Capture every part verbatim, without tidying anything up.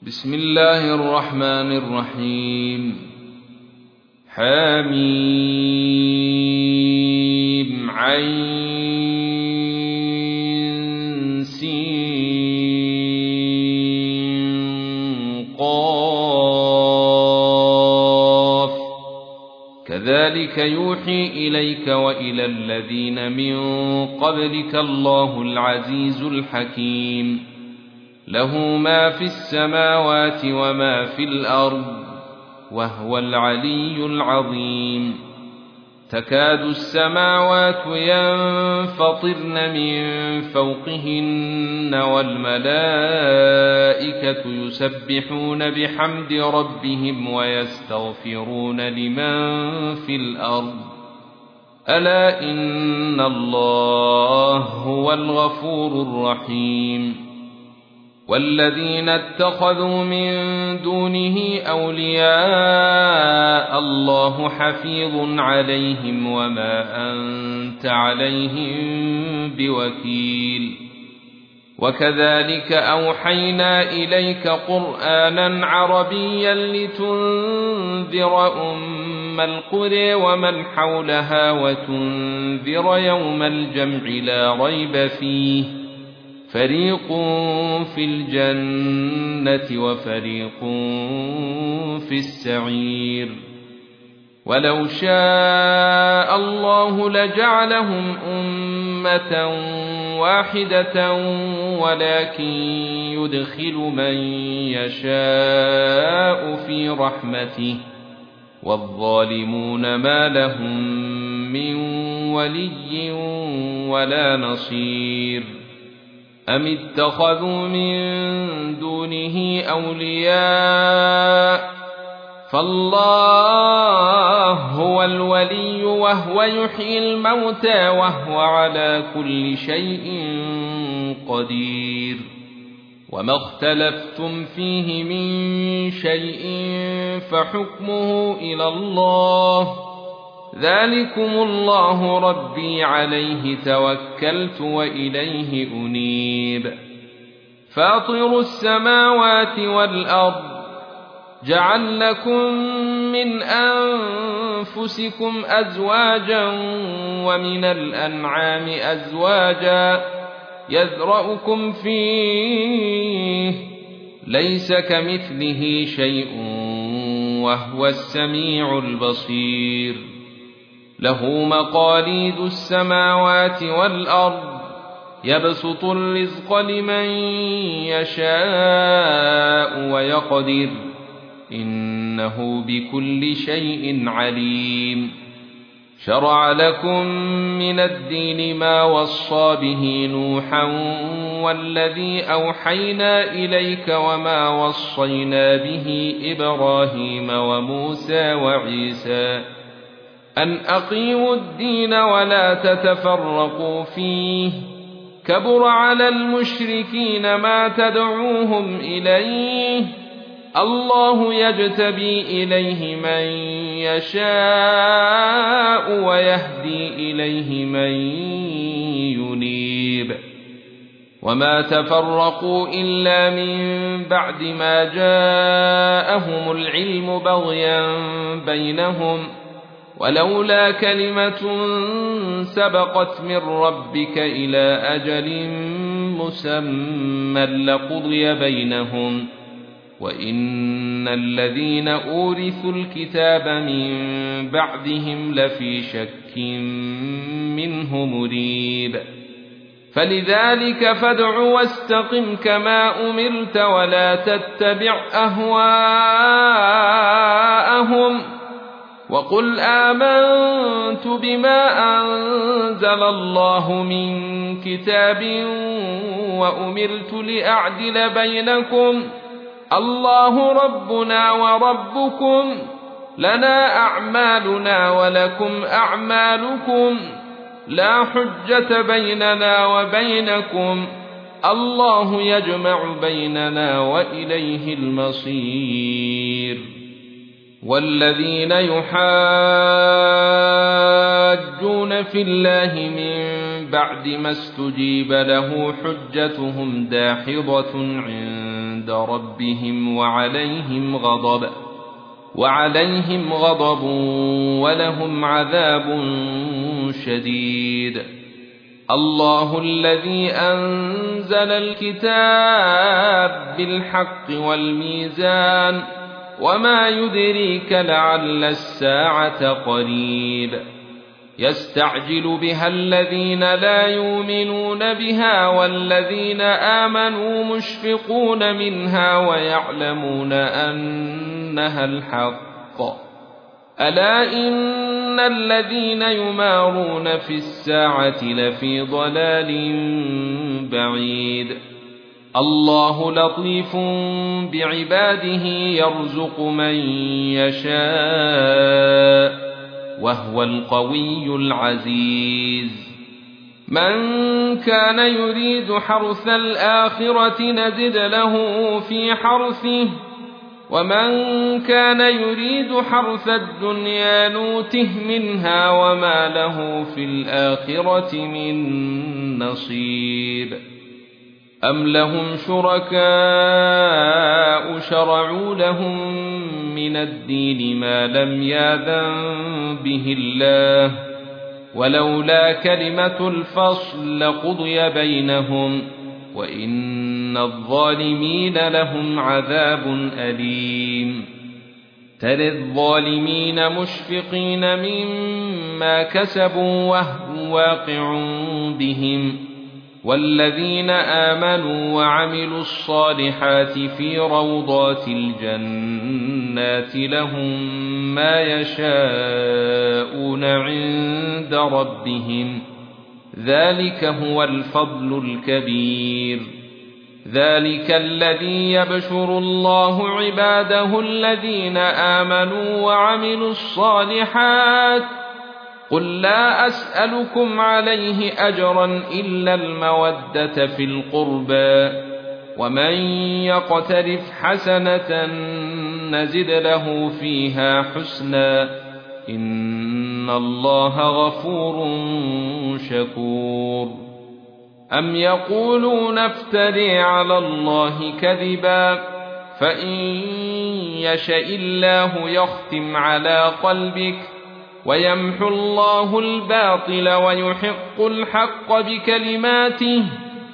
بسم الله الرحمن الرحيم. حميم عين سين قاف كذلك يوحي إليك وإلى الذين من قبلك الله العزيز الحكيم. له ما في السماوات وما في الأرض وهو العلي العظيم. تكاد السماوات ينفطرن من فوقهن والملائكة يسبحون بحمد ربهم ويستغفرون لمن في الأرض ألا إن الله هو الغفور الرحيم. والذين اتخذوا من دونه أولياء الله حفيظ عليهم وما أنت عليهم بوكيل. وكذلك أوحينا إليك قرآنا عربيا لتنذر أم القرى ومن حولها وتنذر يوم الجمع لا ريب فيه فريق في الجنة وفريق في السعير. ولو شاء الله لجعلهم أمة واحدة ولكن يدخل من يشاء في رحمته والظالمون ما لهم من ولي ولا نصير. أم اتخذوا من دونه أولياء فالله هو الولي وهو يحيي الموتى وهو على كل شيء قدير. وما اختلفتم فيه من شيء فحكمه إلى الله ذلكم الله ربي عليه توكلت وإليه أنيب. فاطر السماوات والأرض جعل لكم من أنفسكم أزواجا ومن الأنعام أزواجا يذرأكم فيه ليس كمثله شيء وهو السميع البصير. له مقاليد السماوات والأرض يبسط الرزق لمن يشاء ويقدر إنه بكل شيء عليم. شرع لكم من الدين ما وصى به نوحا والذي أوحينا إليك وما وصينا به إبراهيم وموسى وعيسى أن أقيموا الدين ولا تتفرقوا فيه كبر على المشركين ما تدعوهم إليه الله يجتبي إليه من يشاء ويهدي إليه من ينيب. وما تفرقوا إلا من بعد ما جاءهم العلم بغيا بينهم ولولا كلمة سبقت من ربك إلى أجل مسمى لقضي بينهم وإن الذين أورثوا الكتاب من بعدهم لفي شك منه مريب. فلذلك فادع واستقم كما أمرت ولا تتبع أهواءهم وقل آمنت بما أنزل الله من كتاب وأمرت لأعدل بينكم الله ربنا وربكم لنا أعمالنا ولكم أعمالكم لا حجة بيننا وبينكم الله يجمع بيننا وإليه المصير. والذين يحاجون في الله من بعد ما استجيب له حجتهم داحضة عند عند ربهم وعليهم غضب وعليهم غضب ولهم عذاب شديد. الله الذي أنزل الكتاب بالحق والميزان وما يدريك لعل الساعة قريب. يستعجل بها الذين لا يؤمنون بها والذين آمنوا مشفقون منها ويعلمون أنها الحق. ألا إن الذين يمارون في الساعة لفي ضلال بعيد. الله لطيف بعباده يرزق من يشاء وهو القوي العزيز. من كان يريد حرث الآخرة نزد له في حرثه ومن كان يريد حرث الدنيا نوته منها وما له في الآخرة من نصيب. أم لهم شركاء شرعوا لهم من الدين ما لم يأذن به الله ولولا كلمة الفصل لقضي بينهم وإن الظالمين لهم عذاب أليم. ترى الظالمين مشفقين مما كسبوا وهو واقع بهم والذين آمنوا وعملوا الصالحات في روضات الجنات لهم ما يشاءون عند ربهم ذلك هو الفضل الكبير. ذلك الذي يبشر الله عباده الذين آمنوا وعملوا الصالحات. قل لا أسألكم عليه أجرا إلا المودة في القربى ومن يقترف حسنة نزد له فيها حسنا إن الله غفور شكور. أم يقولون افتري على الله كذبا فإن يشاء الله يختم على قلبك ويمحو الله الباطل ويحق الحق بكلماته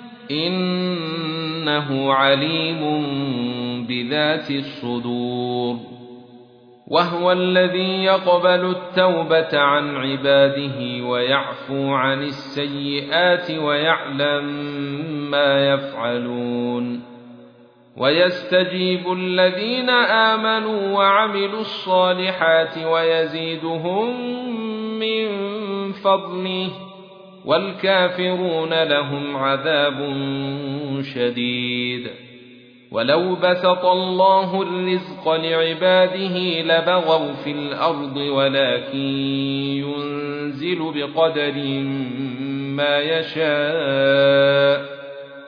إنه عليم بذات الصدور. وهو الذي يقبل التوبة عن عباده ويعفو عن السيئات ويعلم ما يفعلون. ويستجيب الذين آمنوا وعملوا الصالحات ويزيدهم من فضله والكافرون لهم عذاب شديد. ولو بسط الله الرزق لعباده لبغوا في الأرض ولكن ينزل بقدر ما يشاء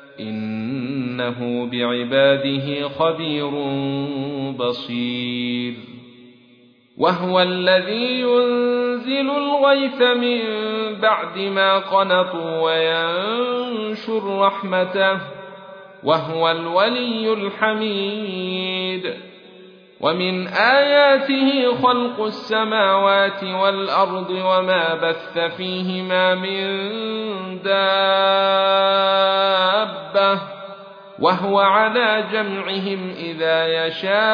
إنه بعباده خبير بصير. وهو الذي ينزل الغيث من بعد ما قنطوا وينشر رحمته وهو الولي الحميد. ومن آياته خلق السماوات والأرض وما بث فيهما من دابة وهو على جمعهم إذا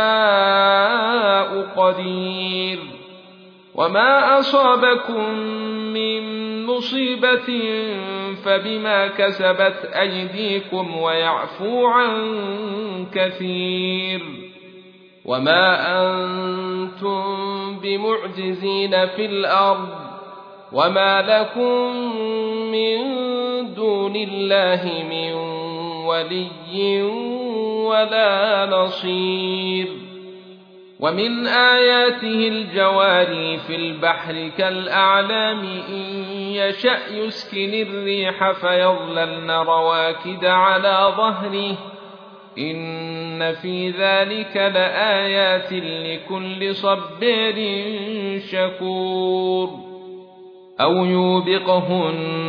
يشاء قدير. وما أصابكم من مصيبة فبما كسبت أيديكم ويعفو عن كثير. وما أنتم بمعجزين في الأرض وما لكم من دون الله من ولي ولا نصير. ومن آياته الجواري في البحر كالأعلام إن يشأ يسكن الريح فيظللن رواكد على ظهره إن في ذلك لآيات لكل صبار شكور. أو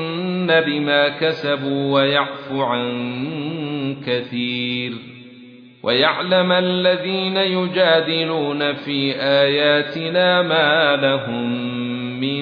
يوبقهن بما كسبوا ويعفو عن كثير. ويعلم الذين يجادلون في آياتنا ما لهم من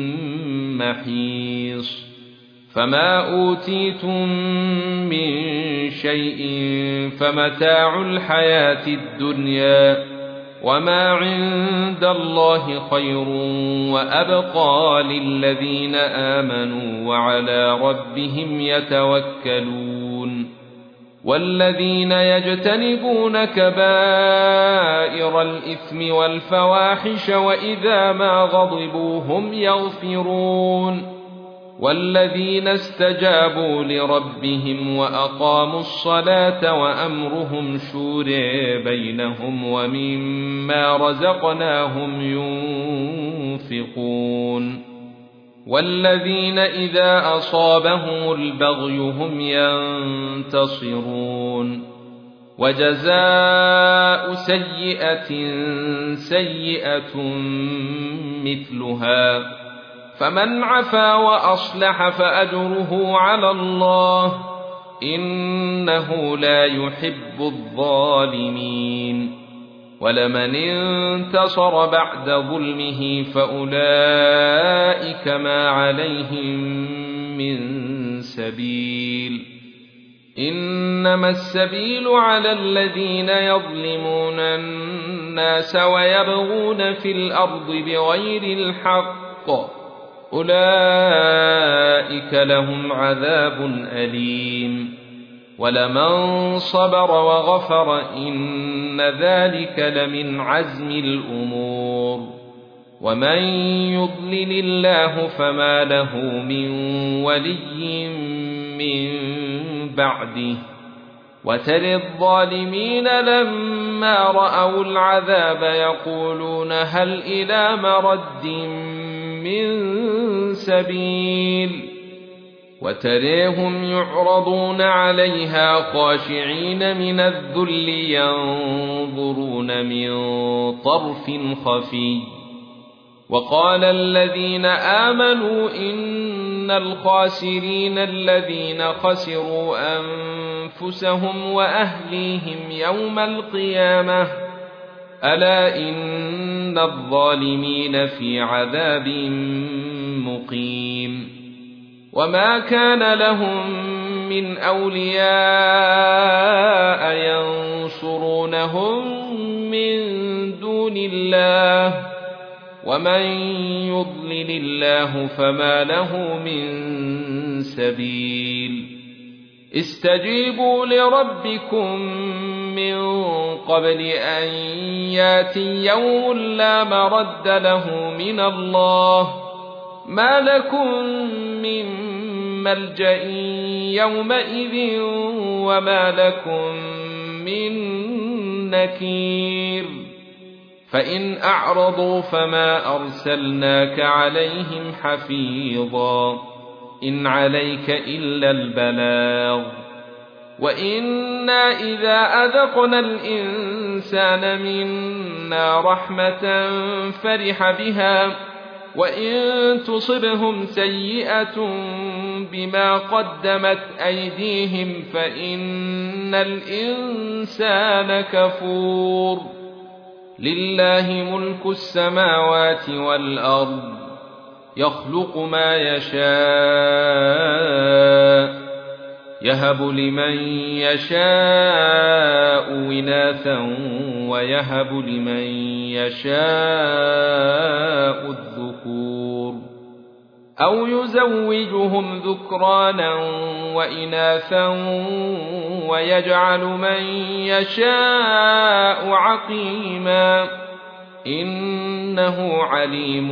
محيص فما أوتيتم من شيء فمتاع الحياة الدنيا وما عند الله خير وأبقى للذين آمنوا وعلى ربهم يتوكلون والذين يجتنبون كبائر الإثم والفواحش وإذا ما غضبوا هم يغفرون والذين استجابوا لربهم وأقاموا الصلاة وأمرهم شورى بينهم ومما رزقناهم ينفقون والذين إذا أصابهم البغي هم ينتصرون وجزاء سيئة سيئة مثلها فمن عفا وأصلح فأجره على الله إنه لا يحب الظالمين ولمن انتصر بعد ظلمه فأولئك ما عليهم من سبيل إنما السبيل على الذين يظلمون الناس ويبغون في الأرض بغير الحق أولئك لهم عذاب أليم ولمن صبر وغفر إن ذلك لمن عزم الأمور ومن يضلل الله فما له من ولي من بعده وترى الظالمين لما رأوا العذاب يقولون هل إلى مرد من سبيل وتريهم يعرضون عليها خاشعين من الذل ينظرون من طرف خفي وقال الذين آمنوا إن الخاسرين الذين خسروا أنفسهم وأهليهم يوم القيامة ألا إن الظالمين في عذاب مقيم وما كان لهم من أولياء ينصرونهم من دون الله ومن يضلل الله فما له من سبيل استجيبوا لربكم من قبل أن ياتي يوم لا مرد له من الله ما لكم من ملجأ يومئذ وما لكم من نكير فإن أعرضوا فما أرسلناك عليهم حفيظا إن عليك إلا البلاغ وإنا إذا أذقنا الإنسان منا رحمة فرح بها وإن تصبهم سيئة بما قدمت أيديهم فإن الإنسان كفور لله ملك السماوات والأرض يخلق ما يشاء يهب لمن يشاء إناثا ويهب لمن يشاء الذكور أو يزوجهم ذكرانا وإناثا ويجعل من يشاء عقيما إنه عليم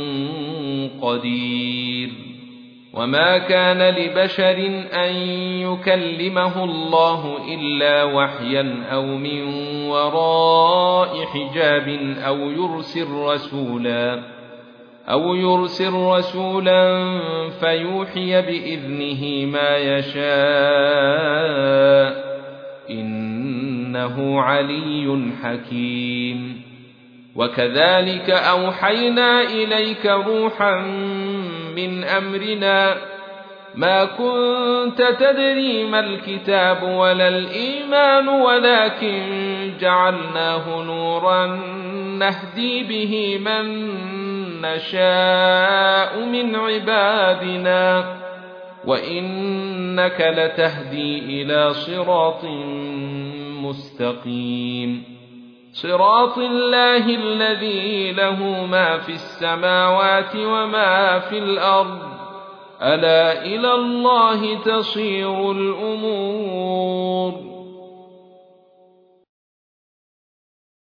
قدير وما كان لبشر أن يكلمه الله إلا وحيا أو من وراء حجاب أو يرسل رسولا أو يرسل رسولا فيوحي بإذنه ما يشاء إنه علي حكيم وكذلك أوحينا إليك روحا من أمرنا ما كنت تدري ما الكتاب ولا الإيمان ولكن جعلناه نورا نهدي به من نشاء من عبادنا وإنك لتهدي إلى صراط مستقيم صراط الله الذي له ما في السماوات وما في الأرض ألا إلى الله تصير الأمور